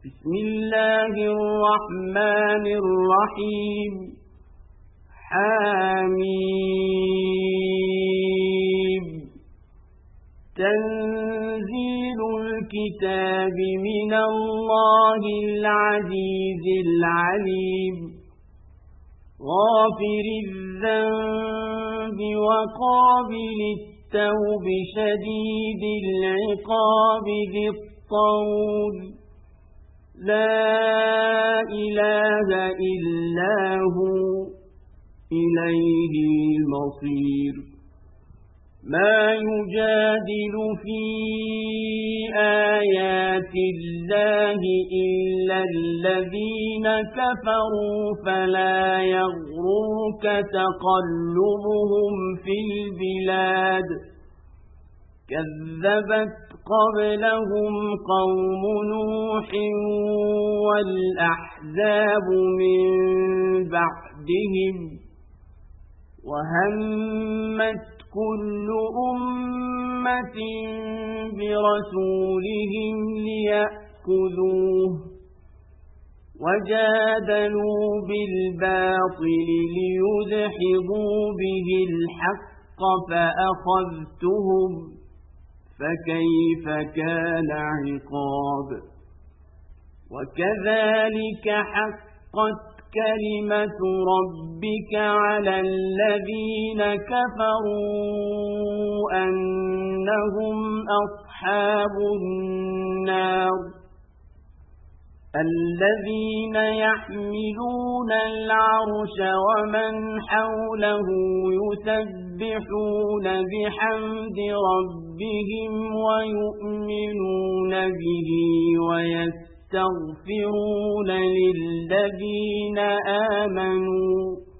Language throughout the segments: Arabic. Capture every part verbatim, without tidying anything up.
بسم الله الرحمن الرحيم حميم تنزيل الكتاب من الله العزيز العليم غافر الذنب وقابل التوب شديد العقاب ذي الطول لا إله إلا هو إليه المصير ما يجادل في آيات الله إلا الذين كفروا فلا يغرك تقلبهم في البلاد كذبت قبلهم قوم نوح والأحزاب من بعدهم وهمت كل أمة برسولهم ليأخذوه وجادلوا بالباطل ليدحضوا به الحق فأخذتهم فكيف كان عقاب وكذلك حقت كلمة ربك على الذين كفروا أنهم أصحاب النار الذين يحملون العرش ومن حوله يسبحون بحمد ربهم ويؤمنون به ويستغفرون للذين آمنوا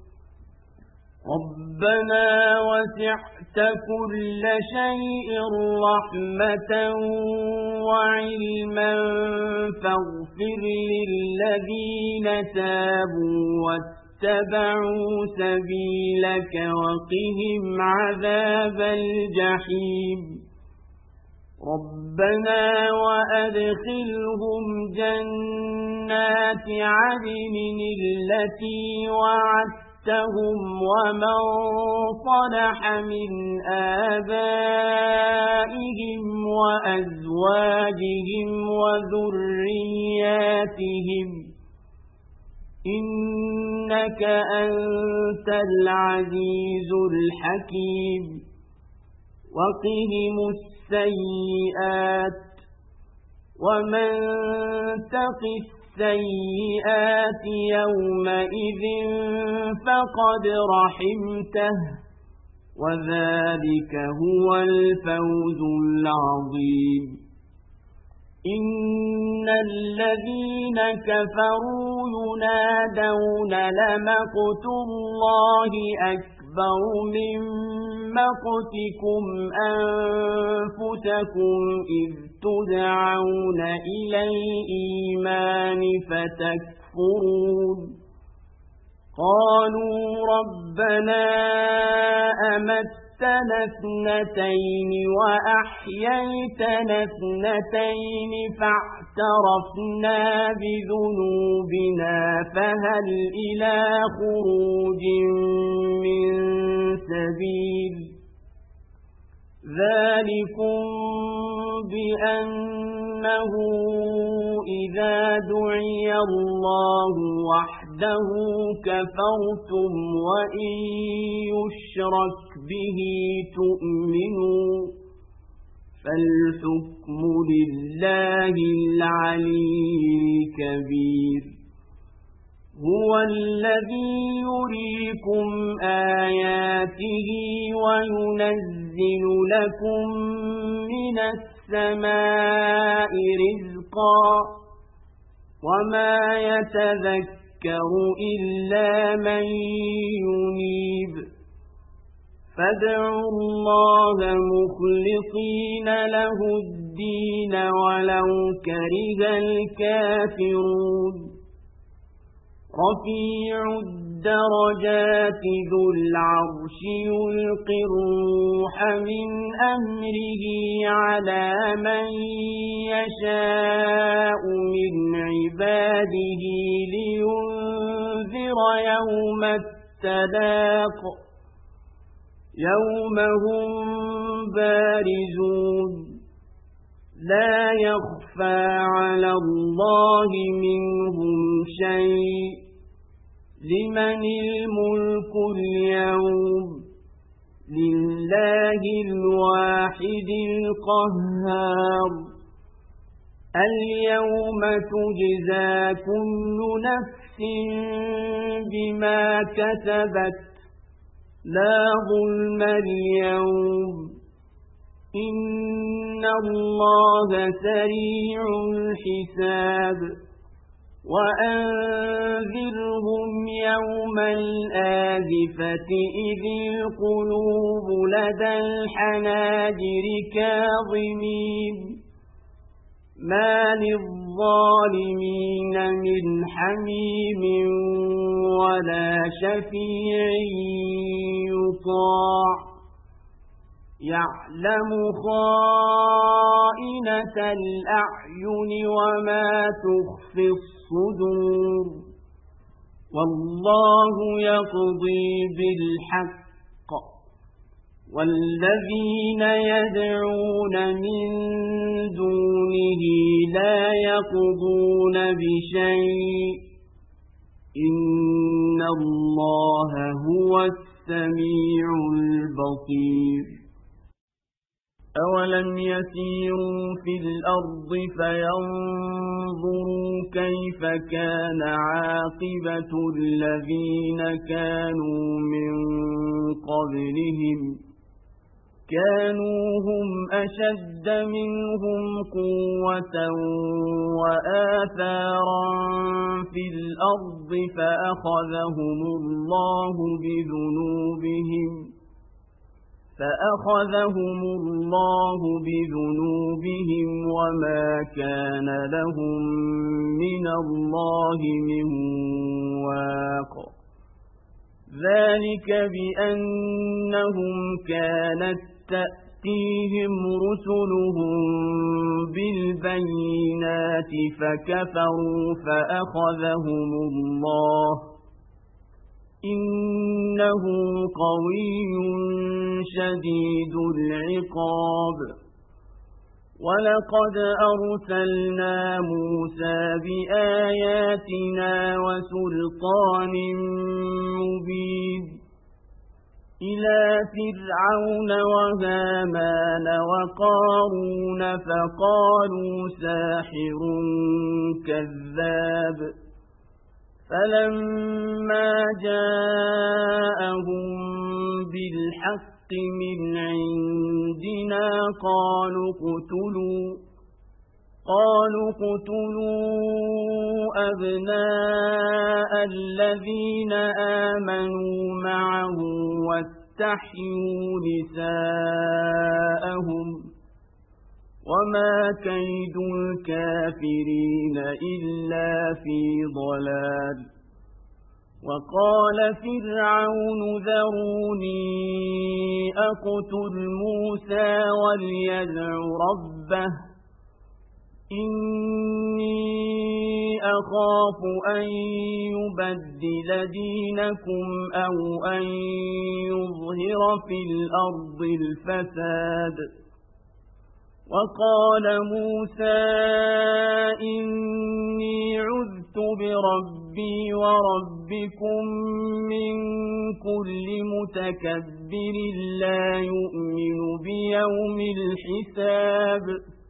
ربنا وسعت كل شيء رحمة وعلما فاغفر للذين تابوا واتبعوا سبيلك وقهم عذاب الجحيم ربنا وأدخلهم جنات عدن التي وعدتهم ومن صلح من آبائهم وأزواجهم وذرياتهم إنك أنت العزيز الحكيم وقهم السيئات ومن تق السيئات يومئذ فقد رحمته وذلك هو الفوز العظيم إن الذين كفروا ينادون لمقت الله أكبر من مقتكم أنفسكم إذ تدعون إلى الإيمان فتكفرون قالوا ربنا أمتنا اثنتين وأحييتنا اثنتين فاعترفنا بذنوبنا فهل إلى خروج من سبيل ذلكم بأنه إذا دعي الله وحده كفرتم وإن يشرك به تؤمنوا فالحكم لله العلي الكبير هو الذي يريكم آياته وينزل لكم من السماء رزقا وما يتذكر إلا من ينيب فادعوا الله مخلصين له الدين ولو كره الكافرون رفيع الدرجات ذو العرش يلقي الروح من أمره على من يشاء من عباده عباده لينذر يوم التلاق يوم هم بارزون لا يخفى على الله منهم شيء لمن الملك اليوم لله الواحد القهار اليوم تجزى كل نفس بما كسبت لا ظلم اليوم إن الله سريع الحساب وأنذرهم يوم الآزفة إذ القلوب لدى الحناجر كاظمين ما للظالمين من حميم ولا شفيع يطاع يعلم خائنة الأعين وما تخفي الصدور والله يقضي بالحق والذين يدعون من دونه لا يقضون بشيء إن الله هو السميع البصير أولم يسيروا في الأرض فينظروا كيف كان عاقبة الذين كانوا من قبلهم كانوا هم أشد منهم قوة وآثارا في الأرض فأخذهم الله بذنوبهم فأخذهم الله بذنوبهم وما كان لهم من الله من واق ذلك بأنهم كانت تأتيهم رسلهم بالبينات فكفروا فأخذهم الله إنه قوي شديد العقاب ولقد أرسلنا موسى بآياتنا وسلطان مبين إلى فرعون وهامان وقارون فقالوا ساحر كذاب فلما جاءهم بالحق من عندنا قالوا اقتلوا قالوا اقتلوا أبناء الذين آمنوا معه واستحيوا نساءهم وما كيد الكافرين إلا في ضلال وقال فرعون ذروني أقتل موسى وليدع ربه إني أخاف أن يبدل دينكم أو أن يظهر في الأرض الفساد وقال موسى إني عذت بربي وربكم من كل متكبر لا يؤمن بيوم الحساب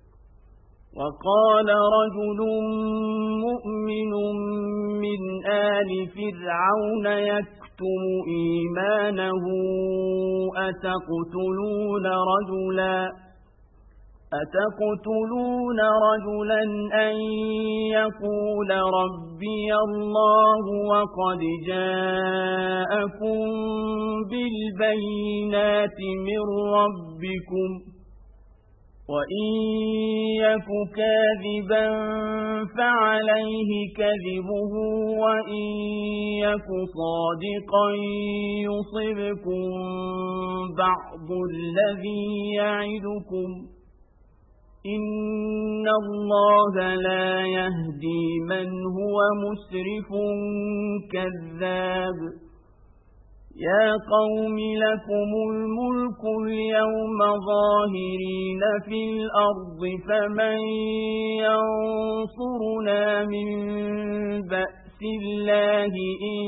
وقال رجل مؤمن من آل فرعون يكتم إيمانه أتقتلون رجلا أتقتلون رجلا أن يقول ربي الله وقد جاءكم بالبينات من ربكم وإن يك كاذبا فعليه كذبه وإن يك صادقا يصبكم بعض الذي يعدكم إن الله لا يهدي من هو مسرف كذاب يا قوم لكم الملك اليوم ظاهرين في الأرض فمن ينصرنا من بأس الله إن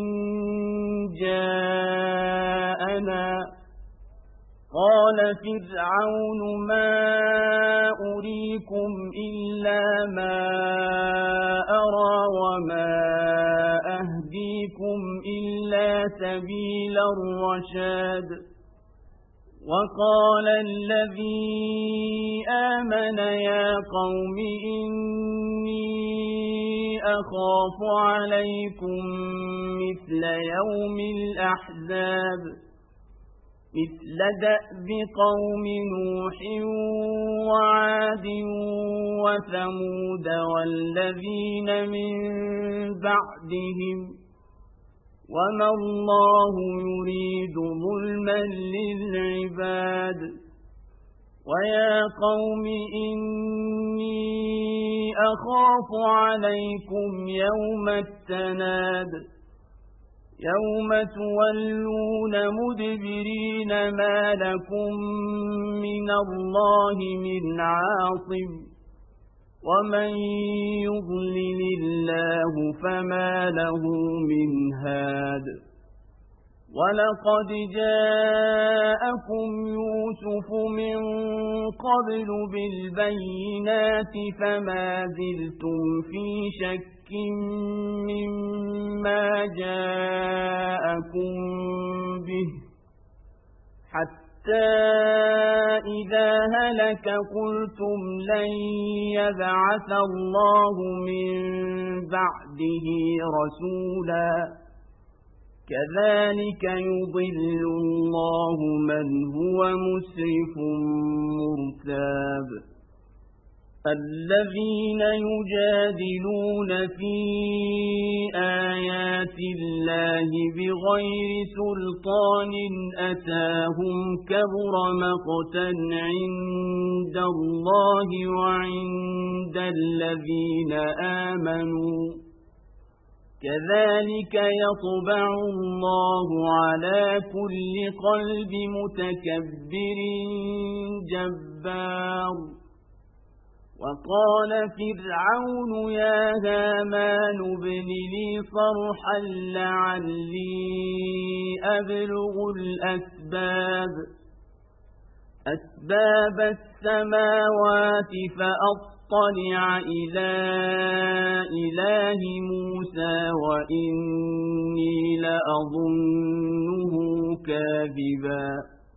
جاءنا قال فرعون ما أريكم إلا ما أرى وما أهديكم إلا سبيل الرشاد وقال الذي آمن يا قوم إني أخاف عليكم مثل يوم الأحزاب مثل دأب قوم نوح وعاد وثمود والذين من بعدهم وما الله يريد ظلما للعباد ويا قوم إني أخاف عليكم يوم التناد يوم تولون مدبرين ما لكم من الله من عاصم ومن يضلل الله فما له من هاد ولقد جاءكم يوسف من قبل بالبينات فما زلتم في شك مما جاءكم به حتى إذا هلك قلتم لن يبعث الله من بعده رسولا كذلك يضل الله من هو مسرف مرتاب الذين يجادلون في آيات الله بغير سلطان أتاهم كبر مقتا عند الله وعند الذين آمنوا كذلك يطبع الله على كل قلب متكبر جبار وقال فرعون يا هامان ابن لي صرحا لعلي أبلغ الأسباب أسباب السماوات فأطلع إلى إله موسى وإني لأظنه كاذبا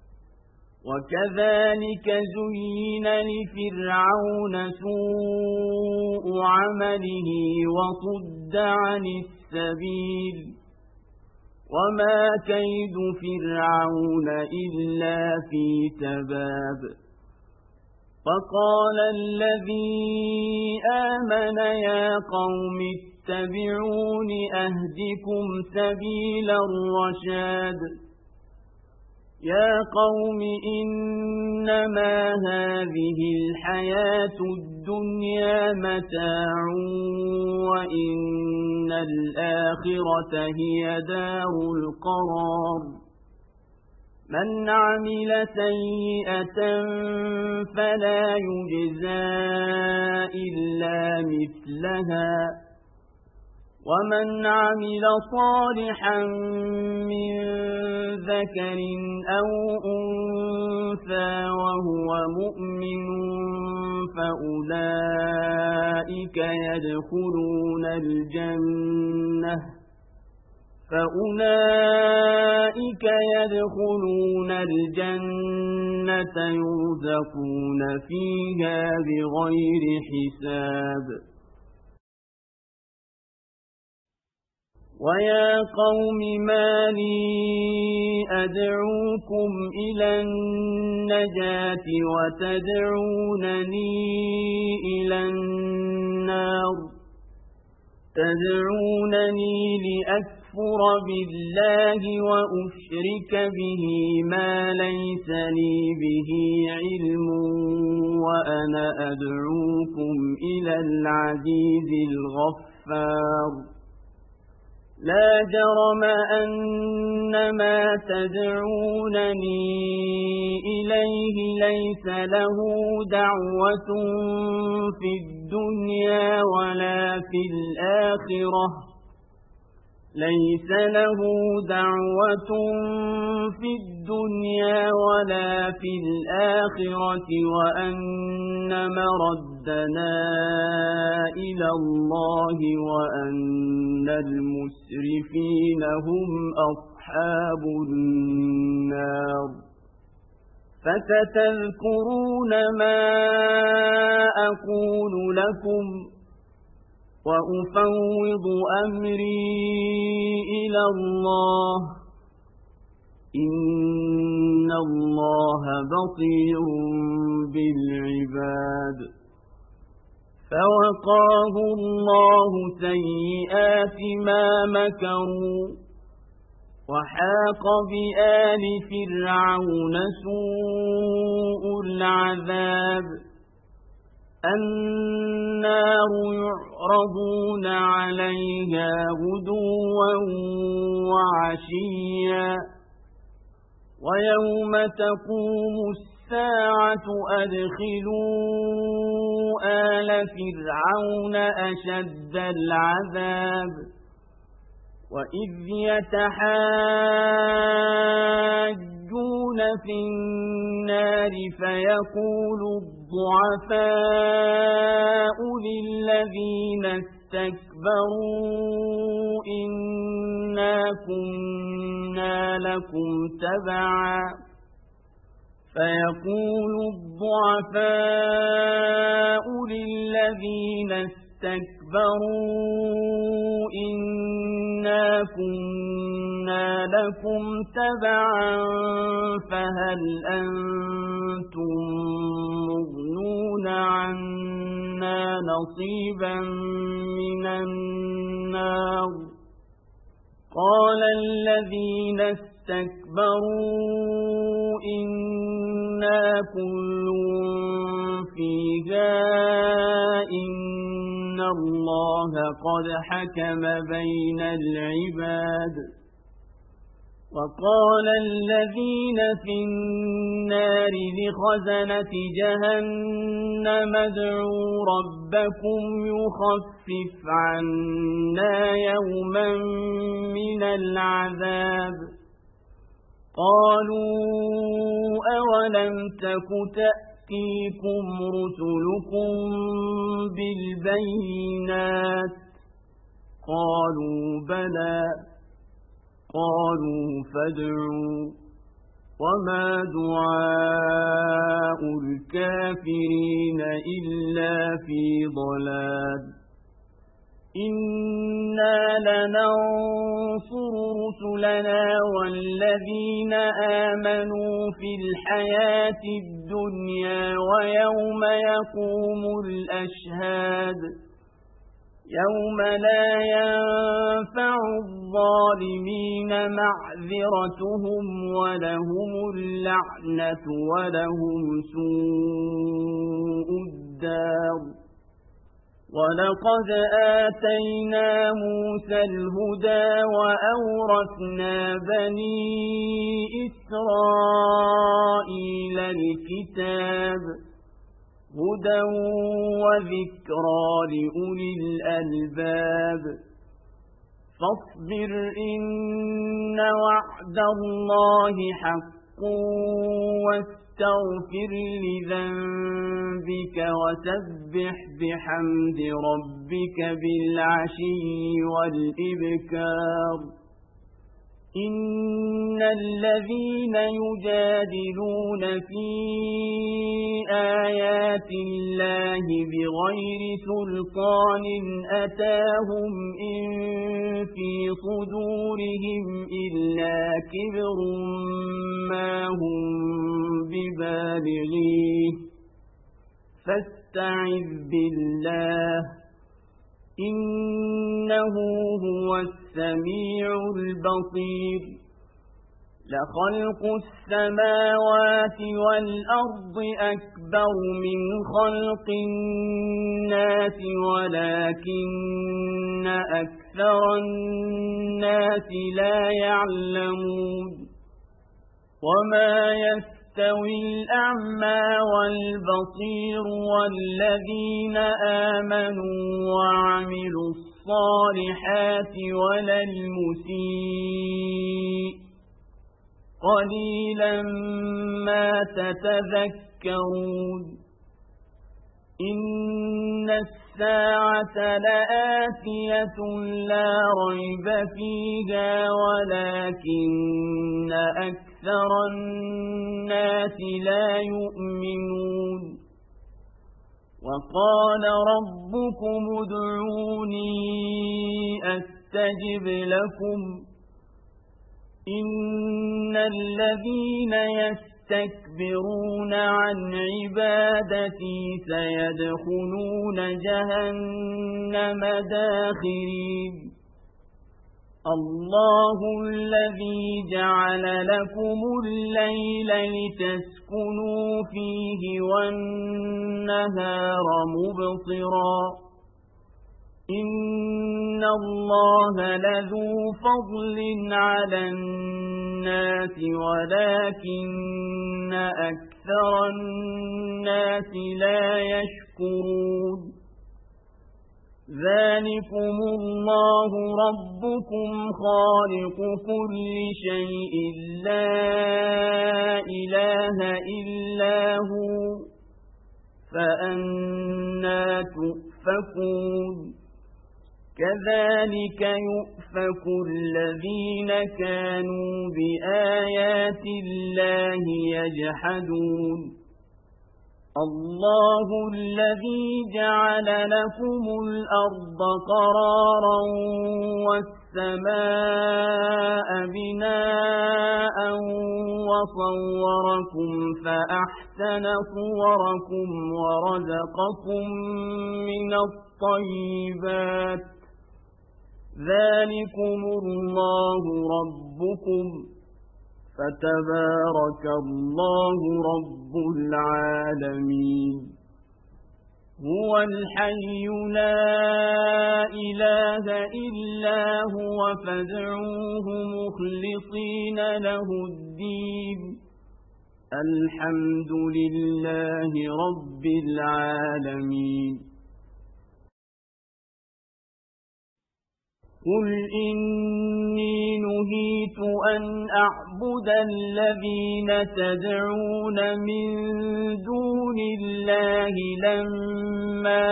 وكذلك زين لفرعون سوء عمله وصد عن السبيل وما كيد فرعون إلا في تباب فقال الذي آمن يا قوم اتبعون أهدكم سبيل الرشاد يا قوم إنما هذه الحياة الدنيا متاع وإن الآخرة هي دار القرار من عمل سيئة فلا يجزى إلا مثلها ومن عمل صالحا من ذكر أو أنثى وهو مؤمن فأولئك يدخلون الجنة فأولئك يدخلون الجنة يرزقون فيها بغير حساب ويا قوم ما لي أدعوكم إلى النجاة وتدعونني إلى النار تدعونني لأكفر بالله وأشرك به ما ليس لي به علم وأنا أدعوكم إلى العزيز الغفار لا جرم أن ما تدعونني إليه ليس له دعوة في الدنيا ولا في الآخرة ليس له دعوة في الدنيا ولا في الآخرة وأن مردنا إلى الله وأن المسرفين هم أصحاب النار فستذكرون ما أقول لكم وأفوض أمري إلى الله إن الله بصير بالعباد فوقاه الله سيئات ما مكروا وحاق بآل فرعون سوء العذاب النار يعرضون عليها غدوا وعشيا ويوم تقوم الساعة أدخلوا آل فرعون أشد العذاب وإذ يتحاجون في النار فيقول الضعفاء للذين استكبروا إنا كنا لكم تبعا فيقول الضعفاء للذين استكبروا إنا كنا لكم تبعا فهل أنتم مغنون عنا نصيبا من النار قال الذين استكبروا إنا كل فيها إن الله قد حكم بين العباد وقال الذين في النار لخزنة جهنم ادعوا ربكم يخفف عنا يوما من العذاب قالوا أولم تك تأتيكم رسلكم بالبينات قالوا بلى قالوا فادعوا وما دعاء الكافرين إلا في ضلال إنا لننصر رسلنا والذين آمنوا في الحياة الدنيا ويوم يقوم الأشهاد يوم لا ينفع الظالمين معذرتهم ولهم اللعنة ولهم سوء الدار ولقد آتينا موسى الهدى وأورثنا بني إسرائيل الكتاب هدى وذكرى لأولي الألباب فاصبر إن وعد الله حق واستغفر لذنبك وسبح بحمد ربك بالعشي والإبكار إن الذين يجادلون في آيات الله بغير سلطان أتاهم إن في صدورهم إلا كبر ما هم ببالغيه فاستعذ بالله إن إنه هو السميع البصير لخلق السماوات والأرض أكبر من خلق الناس ولكن أكثر الناس لا يعلمون وما يستوي الأعمى والبصير والذين آمنوا وعملوا الصالحات ولا المسيء قليلا ما تتذكرون إن الساعة لآتية لا ريب فيها ولكن أكثر الناس لا يؤمنون وقال ربكم ادعوني أستجب لكم إن الذين يستكبرون عن عبادتي سيدخلون جهنم داخرين الله الذي جعل لكم الليل لتسكنوا فيه والنهار مبصرا إن الله لذو فضل على الناس ولكن أكثر الناس لا يشكرون ذلكم الله ربكم خالق كل شيء لا إله إلا هو فأنى تؤفكون كذلك يؤفك الذين كانوا بآيات الله يجحدون الله الذي جعل لكم الأرض قرارا والسماء بناء وصوركم فأحسن صوركم ورزقكم من الطيبات ذلكم الله ربكم فتبارك الله رب العالمين هو الحي لا إله إلا هو فادعوه مخلصين له الدين الحمد لله رب العالمين قل إني نهيت أن أعبد الذين تدعون من دون الله لما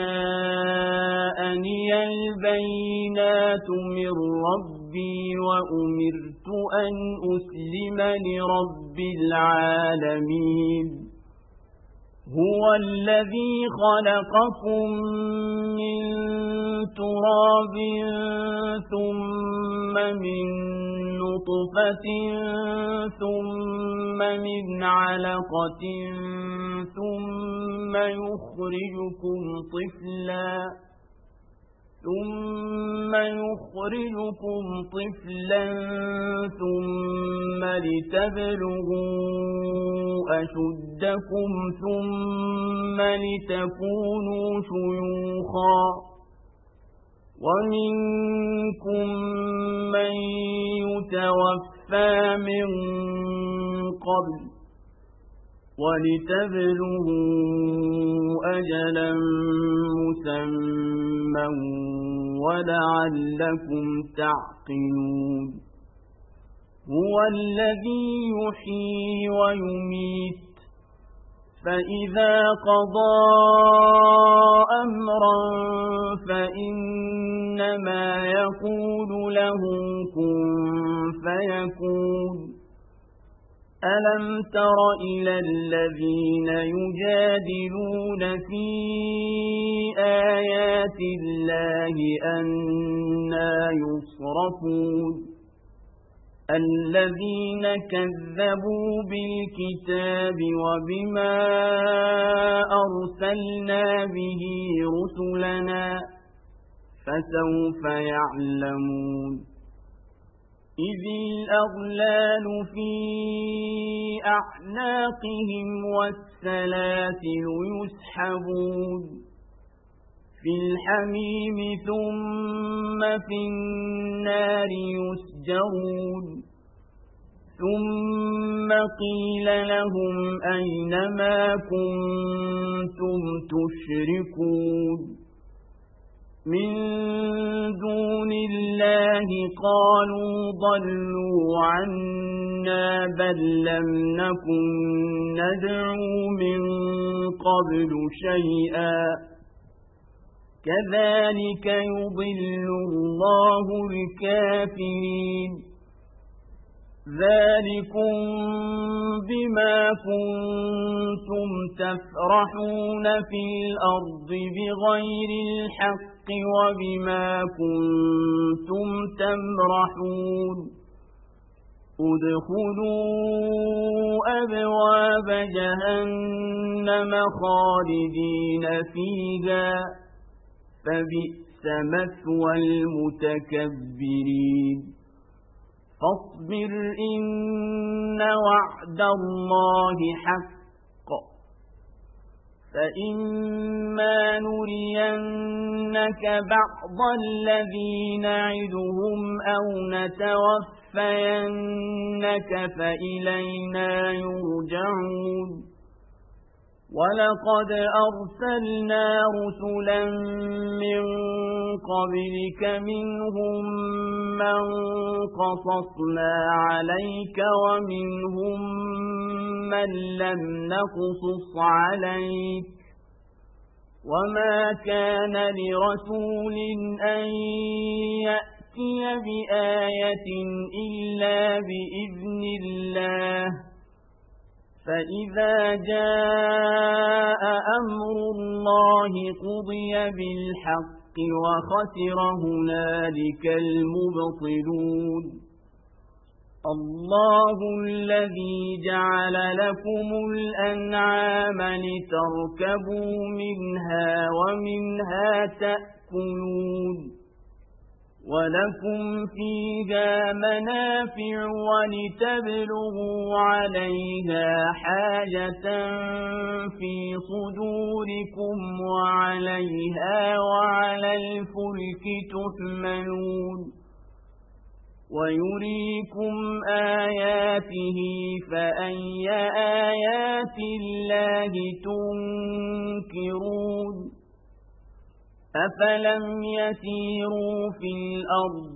جاءني البينات من ربي وأمرت أن أسلم لرب العالمين هو الذي خلقكم من تراب ثم من نطفة ثم من علقة ثم يخرجكم طفلا ثم يخرجكم طفلا ثم لتبلغوا أشدكم ثم لتكونوا شيوخا ومنكم من يتوفى من قبل ولتبلغوا أجلا مسمى ولعلكم تعقلون هو الذي يحيي ويميت فإذا قضى أمرا فإنما يقول له كن فيكون ألم تر إلى الذين يجادلون في آيات الله أنى يصرفون الذين كذبوا بالكتاب وبما أرسلنا به رسلنا فسوف يعلمون إذ الأغلال في أعناقهم والسلاسل يسحبون في الحميم ثم في النار يسجرون ثم قيل لهم أين ما كنتم تشركون من دون الله قالوا ضلوا عنا بل لم نكن ندعو من قبل شيئا كذلك يضل الله الكافرين ذلكم بما كنتم تفرحون في الأرض بغير الحق وبما كنتم تمرحون ادخلوا أبواب جهنم خالدين فيها فبئس مثوى المتكبرين فاصبر إن وعد الله حق فإما نرينك بعض الذي نعدهم أو نتوفينك فإلينا يرجعون ولقد أرسلنا رسلا من قبلك منهم من قصصنا عليك ومنهم من لم نقصص عليك وما كان لرسول أن يأتي بآية إلا بإذن الله فإذا جاء أمر الله قضي بالحق وخسر هنالك المبطلون الله الذي جعل لكم الأنعام لتركبوا منها ومنها تأكلون ولكم فيها منافع ولتبلغوا عليها حاجة في صدوركم وعليها وعلى الفلك تحملون ويريكم آياته فأي آيات الله تنكرون أفلم يسيروا في الأرض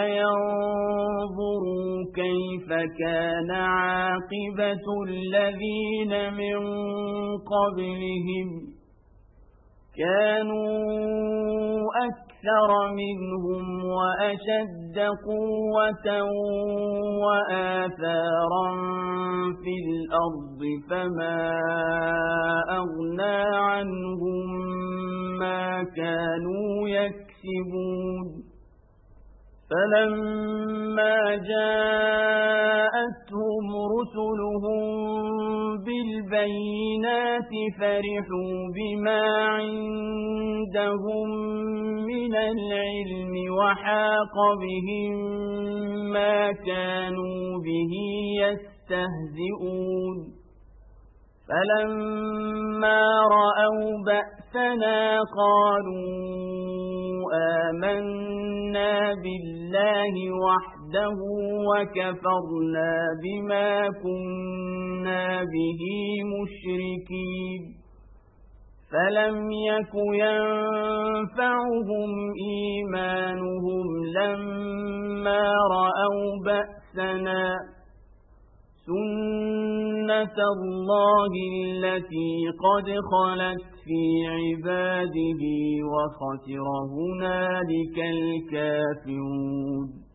فينظروا كيف كان عاقبة الذين من قبلهم كانوا أكثر منهم وأشد قوة وآثارا في الأرض فما أغنى عنهم ما كانوا يكسبون فلما جاءتهم رسلهم بالبينات فرحوا بما عندهم من العلم وحاق بهم ما كانوا به يستهزئون فلما رأوا بأسنا قالوا آمنا بالله وحده وكفرنا بما كنا به مشركين فلم يك ينفعهم إيمانهم لما رأوا بأسنا سنة الله التي قد خلت في عباده وخسر هنالك الكافرون